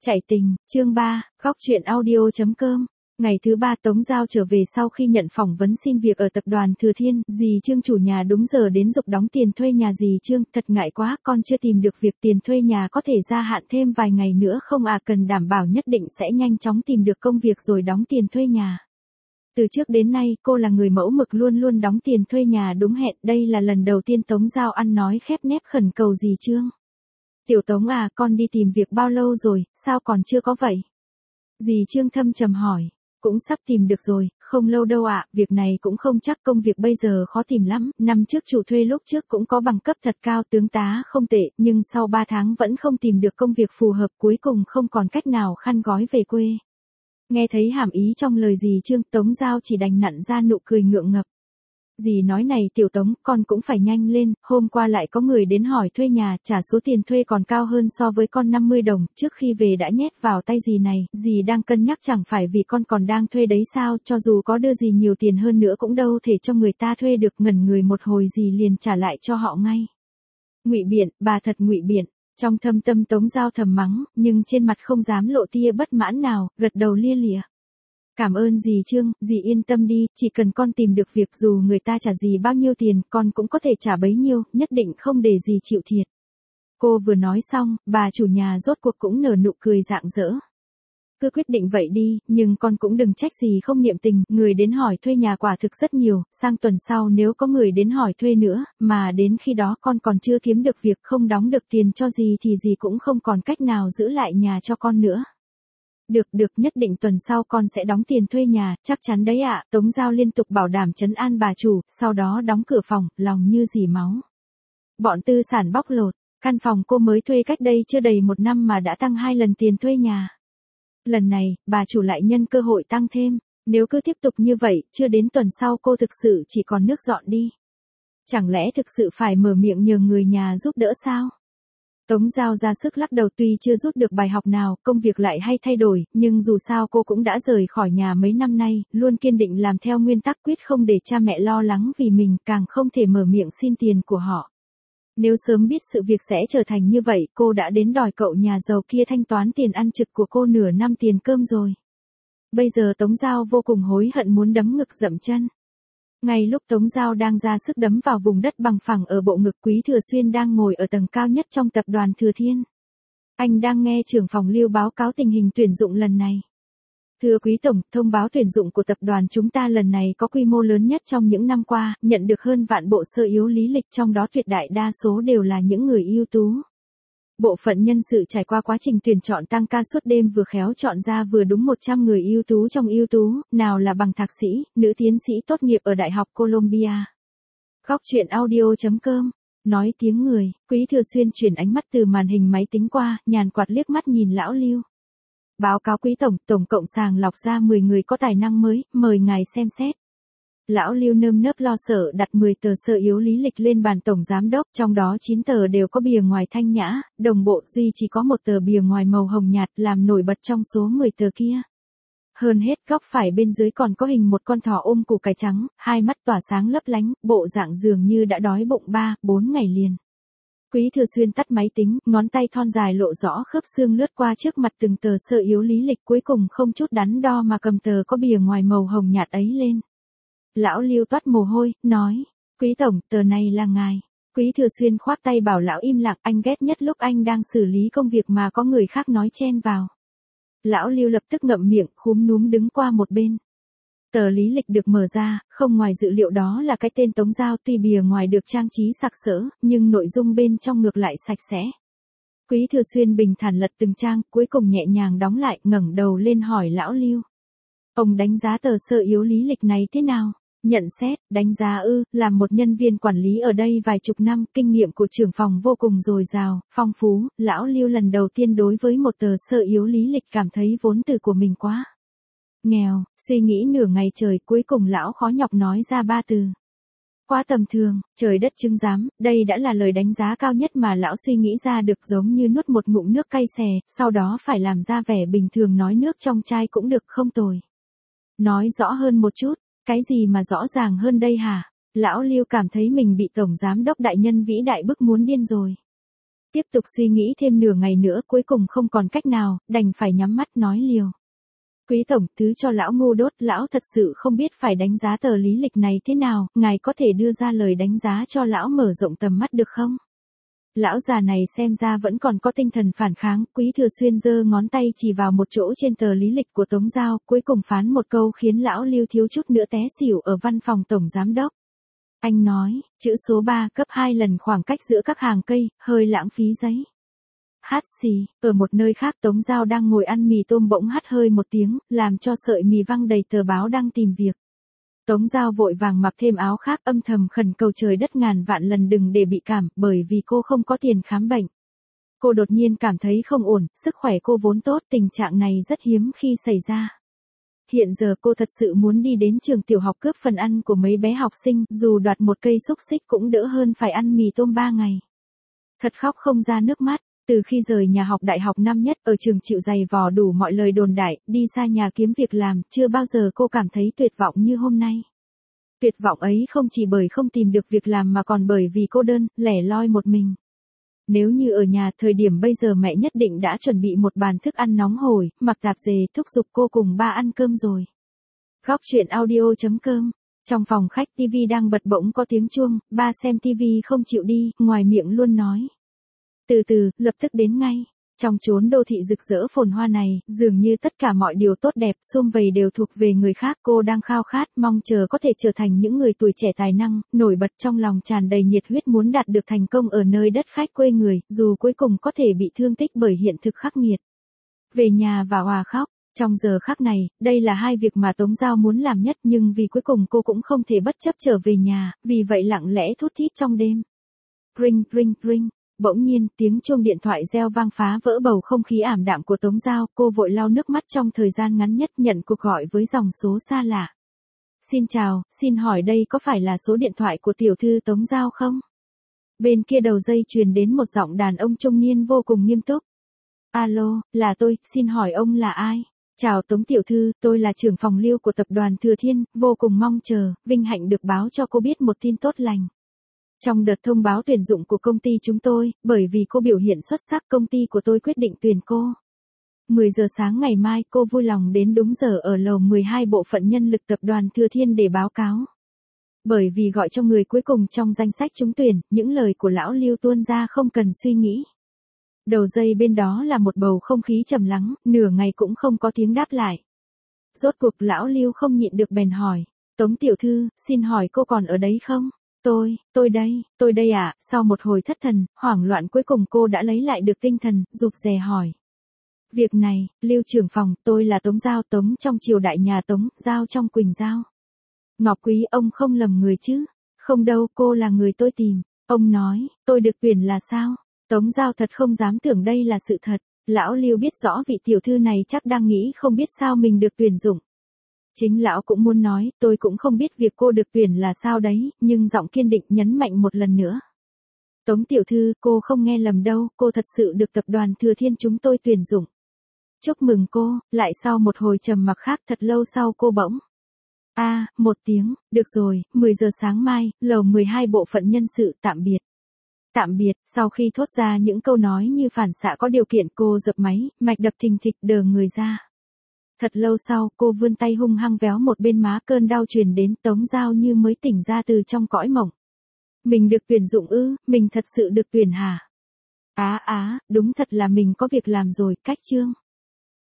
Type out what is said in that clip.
Chạy tình, chương 3, góc truyện audio.com. Ngày thứ 3 Tống Giao trở về sau khi nhận phỏng vấn xin việc ở tập đoàn Thừa Thiên, dì Trương chủ nhà đúng giờ đến giục đóng tiền thuê nhà. Dì Trương, thật ngại quá, con chưa tìm được việc, tiền thuê nhà có thể gia hạn thêm vài ngày nữa không à? Cần đảm bảo nhất định sẽ nhanh chóng tìm được công việc rồi đóng tiền thuê nhà. Từ trước đến nay, cô là người mẫu mực luôn luôn đóng tiền thuê nhà đúng hẹn, đây là lần đầu tiên Tống Giao ăn nói khép nép khẩn cầu dì Trương. Tiểu Tống à, con đi tìm việc bao lâu rồi, sao còn chưa có vậy? Dì Trương thâm trầm hỏi. Cũng sắp tìm được rồi, không lâu đâu ạ, việc này cũng không chắc, công việc bây giờ khó tìm lắm, năm trước chủ thuê lúc trước cũng có bằng cấp thật cao, tướng tá không tệ, nhưng sau 3 tháng vẫn không tìm được công việc phù hợp, cuối cùng không còn cách nào khăn gói về quê. Nghe thấy hàm ý trong lời dì Trương, Tống Giao chỉ đành nặn ra nụ cười ngượng ngập. Dì nói này Tiểu Tống, con cũng phải nhanh lên, hôm qua lại có người đến hỏi thuê nhà, trả số tiền thuê còn cao hơn so với con 50 đồng, trước khi về đã nhét vào tay dì này, dì đang cân nhắc chẳng phải vì con còn đang thuê đấy sao, cho dù có đưa dì nhiều tiền hơn nữa cũng đâu thể cho người ta thuê được. Ngẩn người một hồi dì liền trả lại cho họ ngay. Ngụy biện, bà thật ngụy biện. Trong thâm tâm Tống Giao thầm mắng, nhưng trên mặt không dám lộ tia bất mãn nào, gật đầu lia lịa. Cảm ơn dì Trương, dì yên tâm đi, chỉ cần con tìm được việc dù người ta trả dì bao nhiêu tiền, con cũng có thể trả bấy nhiêu, nhất định không để dì chịu thiệt. Cô vừa nói xong, bà chủ nhà rốt cuộc cũng nở nụ cười rạng rỡ. Cứ quyết định vậy đi, nhưng con cũng đừng trách dì không niệm tình, người đến hỏi thuê nhà quả thực rất nhiều, sang tuần sau nếu có người đến hỏi thuê nữa, mà đến khi đó con còn chưa kiếm được việc, không đóng được tiền cho dì thì dì cũng không còn cách nào giữ lại nhà cho con nữa. Được, nhất định tuần sau con sẽ đóng tiền thuê nhà, chắc chắn đấy ạ. Tống Giao liên tục bảo đảm trấn an bà chủ, sau đó đóng cửa phòng, lòng như dì máu. Bọn tư sản bóc lột, căn phòng cô mới thuê cách đây chưa đầy 1 năm mà đã tăng 2 lần tiền thuê nhà. Lần này, bà chủ lại nhân cơ hội tăng thêm, nếu cứ tiếp tục như vậy, chưa đến tuần sau cô thực sự chỉ còn nước dọn đi. Chẳng lẽ thực sự phải mở miệng nhờ người nhà giúp đỡ sao? Tống Giao ra sức lắc đầu, tuy chưa rút được bài học nào, công việc lại hay thay đổi, nhưng dù sao cô cũng đã rời khỏi nhà mấy năm nay, luôn kiên định làm theo nguyên tắc quyết không để cha mẹ lo lắng vì mình, càng không thể mở miệng xin tiền của họ. Nếu sớm biết sự việc sẽ trở thành như vậy, cô đã đến đòi cậu nhà giàu kia thanh toán tiền ăn trực của cô nửa năm tiền cơm rồi. Bây giờ Tống Giao vô cùng hối hận muốn đấm ngực dậm chân. Ngay lúc Tống Giao đang ra sức đấm vào vùng đất bằng phẳng ở bộ ngực, Quý Thừa Xuyên đang ngồi ở tầng cao nhất trong tập đoàn Thừa Thiên. Anh đang nghe trưởng phòng Lưu báo cáo tình hình tuyển dụng lần này. Thưa Quý Tổng, thông báo tuyển dụng của tập đoàn chúng ta lần này có quy mô lớn nhất trong những năm qua, nhận được hơn vạn bộ sơ yếu lý lịch, trong đó tuyệt đại đa số đều là những người ưu tú. Bộ phận nhân sự trải qua quá trình tuyển chọn tăng ca suốt đêm vừa khéo chọn ra vừa đúng 100 người ưu tú trong ưu tú, nào là bằng thạc sĩ, nữ tiến sĩ tốt nghiệp ở Đại học Columbia. Góc truyện audio.com. Nói tiếng người, Quý Thừa Xuyên chuyển ánh mắt từ màn hình máy tính qua, nhàn quạt liếc mắt nhìn lão Lưu. Báo cáo Quý Tổng, tổng cộng sàng lọc ra 10 người có tài năng mới, mời ngài xem xét. Lão Lưu nơm nớp lo sợ đặt 10 tờ sơ yếu lý lịch lên bàn tổng giám đốc, trong đó 9 tờ đều có bìa ngoài thanh nhã, đồng bộ, duy chỉ có 1 tờ bìa ngoài màu hồng nhạt làm nổi bật trong số 10 tờ kia. Hơn hết, góc phải bên dưới còn có hình một con thỏ ôm củ cải trắng, hai mắt tỏa sáng lấp lánh, bộ dạng dường như đã đói bụng 3-4 ngày liền. Quý Thừa Xuyên tắt máy tính, ngón tay thon dài lộ rõ khớp xương lướt qua trước mặt từng tờ sơ yếu lý lịch, cuối cùng không chút đắn đo mà cầm tờ có bìa ngoài màu hồng nhạt ấy lên. Lão Lưu toát mồ hôi, nói, Quý Tổng, tờ này là ngài. Quý Thừa Xuyên khoác tay bảo lão im lặng, anh ghét nhất lúc anh đang xử lý công việc mà có người khác nói chen vào. Lão Lưu lập tức ngậm miệng, khúm núm đứng qua một bên. Tờ lý lịch được mở ra, không ngoài dự liệu đó là cái tên Tống Giao, tuy bìa ngoài được trang trí sặc sỡ, nhưng nội dung bên trong ngược lại sạch sẽ. Quý Thừa Xuyên bình thản lật từng trang, cuối cùng nhẹ nhàng đóng lại, ngẩng đầu lên hỏi lão Lưu. Ông đánh giá tờ sơ yếu lý lịch này thế nào? Nhận xét, đánh giá làm một nhân viên quản lý ở đây vài chục năm, kinh nghiệm của trưởng phòng vô cùng dồi dào, phong phú, lão Lưu lần đầu tiên đối với một tờ sơ yếu lý lịch cảm thấy vốn từ của mình quá nghèo, suy nghĩ nửa ngày trời, cuối cùng lão khó nhọc nói ra 3 từ. Quá tầm thường, trời đất chứng giám, đây đã là lời đánh giá cao nhất mà lão suy nghĩ ra được, giống như nuốt một ngụm nước cay xè, sau đó phải làm ra vẻ bình thường nói nước trong chai cũng được, không tồi. Nói rõ hơn một chút, cái gì mà rõ ràng hơn đây hả? Lão Lưu cảm thấy mình bị tổng giám đốc đại nhân vĩ đại bức muốn điên rồi. Tiếp tục suy nghĩ thêm nửa ngày nữa cuối cùng không còn cách nào, đành phải nhắm mắt nói liều. Quý tổng, thứ cho lão ngu đốt, lão thật sự không biết phải đánh giá tờ lý lịch này thế nào, ngài có thể đưa ra lời đánh giá cho lão mở rộng tầm mắt được không? Lão già này xem ra vẫn còn có tinh thần phản kháng, Quý Thừa Xuyên giơ ngón tay chỉ vào một chỗ trên tờ lý lịch của Tống Giao, cuối cùng phán một câu khiến lão Lưu thiếu chút nữa té xỉu ở văn phòng tổng giám đốc. Anh nói, chữ số 3 gấp 2 lần khoảng cách giữa các hàng cây, hơi lãng phí giấy. Hát xì, ở một nơi khác Tống Giao đang ngồi ăn mì tôm bỗng hắt hơi một tiếng, làm cho sợi mì văng đầy tờ báo đang tìm việc. Tống Giao vội vàng mặc thêm áo khác âm thầm khẩn cầu trời đất ngàn vạn lần đừng để bị cảm, bởi vì cô không có tiền khám bệnh. Cô đột nhiên cảm thấy không ổn, sức khỏe cô vốn tốt, tình trạng này rất hiếm khi xảy ra. Hiện giờ cô thật sự muốn đi đến trường tiểu học cướp phần ăn của mấy bé học sinh, dù đoạt một cây xúc xích cũng đỡ hơn phải ăn mì tôm 3 ngày. Thật khóc không ra nước mắt. Từ khi rời nhà học đại học năm nhất, ở trường chịu dày vò đủ mọi lời đồn đại, đi xa nhà kiếm việc làm, chưa bao giờ cô cảm thấy tuyệt vọng như hôm nay. Tuyệt vọng ấy không chỉ bởi không tìm được việc làm mà còn bởi vì cô đơn, lẻ loi một mình. Nếu như ở nhà thời điểm bây giờ mẹ nhất định đã chuẩn bị một bàn thức ăn nóng hổi, mặc tạp dề thúc giục cô cùng ba ăn cơm rồi. Góc chuyện audio.com. Trong phòng khách TV đang bật bỗng có tiếng chuông, ba xem TV không chịu đi, ngoài miệng luôn nói. Từ từ, lập tức đến ngay. Trong chốn đô thị rực rỡ phồn hoa này, dường như tất cả mọi điều tốt đẹp, sum vầy đều thuộc về người khác. Cô đang khao khát, mong chờ có thể trở thành những người tuổi trẻ tài năng, nổi bật trong lòng tràn đầy nhiệt huyết muốn đạt được thành công ở nơi đất khách quê người, dù cuối cùng có thể bị thương tích bởi hiện thực khắc nghiệt. Về nhà và òa khóc. Trong giờ khắc này, đây là hai việc mà Tống Giao muốn làm nhất nhưng vì cuối cùng cô cũng không thể bất chấp trở về nhà, vì vậy lặng lẽ thút thít trong đêm. Ring ring ring. Bỗng nhiên, tiếng chuông điện thoại reo vang phá vỡ bầu không khí ảm đạm của Tống Giao, cô vội lau nước mắt trong thời gian ngắn nhất nhận cuộc gọi với dòng số xa lạ. Xin chào, xin hỏi đây có phải là số điện thoại của tiểu thư Tống Giao không? Bên kia đầu dây truyền đến một giọng đàn ông trung niên vô cùng nghiêm túc. Alo, là tôi, xin hỏi ông là ai? Chào Tống tiểu thư, tôi là trưởng phòng lưu của tập đoàn Thừa Thiên, vô cùng mong chờ, vinh hạnh được báo cho cô biết một tin tốt lành. Trong đợt thông báo tuyển dụng của công ty chúng tôi, bởi vì cô biểu hiện xuất sắc công ty của tôi quyết định tuyển cô. 10 giờ sáng ngày mai cô vui lòng đến đúng giờ ở lầu 12 bộ phận nhân lực tập đoàn Thừa Thiên để báo cáo. Bởi vì gọi cho người cuối cùng trong danh sách trúng tuyển, những lời của lão Lưu tuôn ra không cần suy nghĩ. Đầu dây bên đó là một bầu không khí trầm lắng, nửa ngày cũng không có tiếng đáp lại. Rốt cuộc lão Lưu không nhịn được bèn hỏi. Tống tiểu thư, xin hỏi cô còn ở đấy không? Tôi đây ạ. Sau một hồi thất thần, hoảng loạn cuối cùng cô đã lấy lại được tinh thần, rụt rè hỏi. Việc này, Lưu trưởng phòng, tôi là Tống Giao, Tống trong triều đại nhà Tống, Giao trong Quỳnh Giao. Ngọc Quý, ông không lầm người chứ? Không đâu, cô là người tôi tìm. Ông nói, tôi được tuyển là sao? Tống Giao thật không dám tưởng đây là sự thật. Lão Lưu biết rõ vị tiểu thư này chắc đang nghĩ không biết sao mình được tuyển dụng. Chính lão cũng muốn nói, tôi cũng không biết việc cô được tuyển là sao đấy, nhưng giọng kiên định nhấn mạnh một lần nữa. Tống tiểu thư, cô không nghe lầm đâu, cô thật sự được tập đoàn Thừa Thiên chúng tôi tuyển dụng. Chúc mừng cô. Lại sau một hồi trầm mặc khác thật lâu sau cô bỗng. Một tiếng, được rồi, 10 giờ sáng mai, lầu 12 bộ phận nhân sự, tạm biệt. Tạm biệt, sau khi thốt ra những câu nói như phản xạ có điều kiện cô dập máy, mạch đập thình thịch đờ người ra. Thật lâu sau, cô vươn tay hung hăng véo một bên má cơn đau truyền đến Tống Giao như mới tỉnh ra từ trong cõi mộng. Mình được tuyển dụng ư, mình thật sự được tuyển hả? Đúng thật là mình có việc làm rồi, cách chương.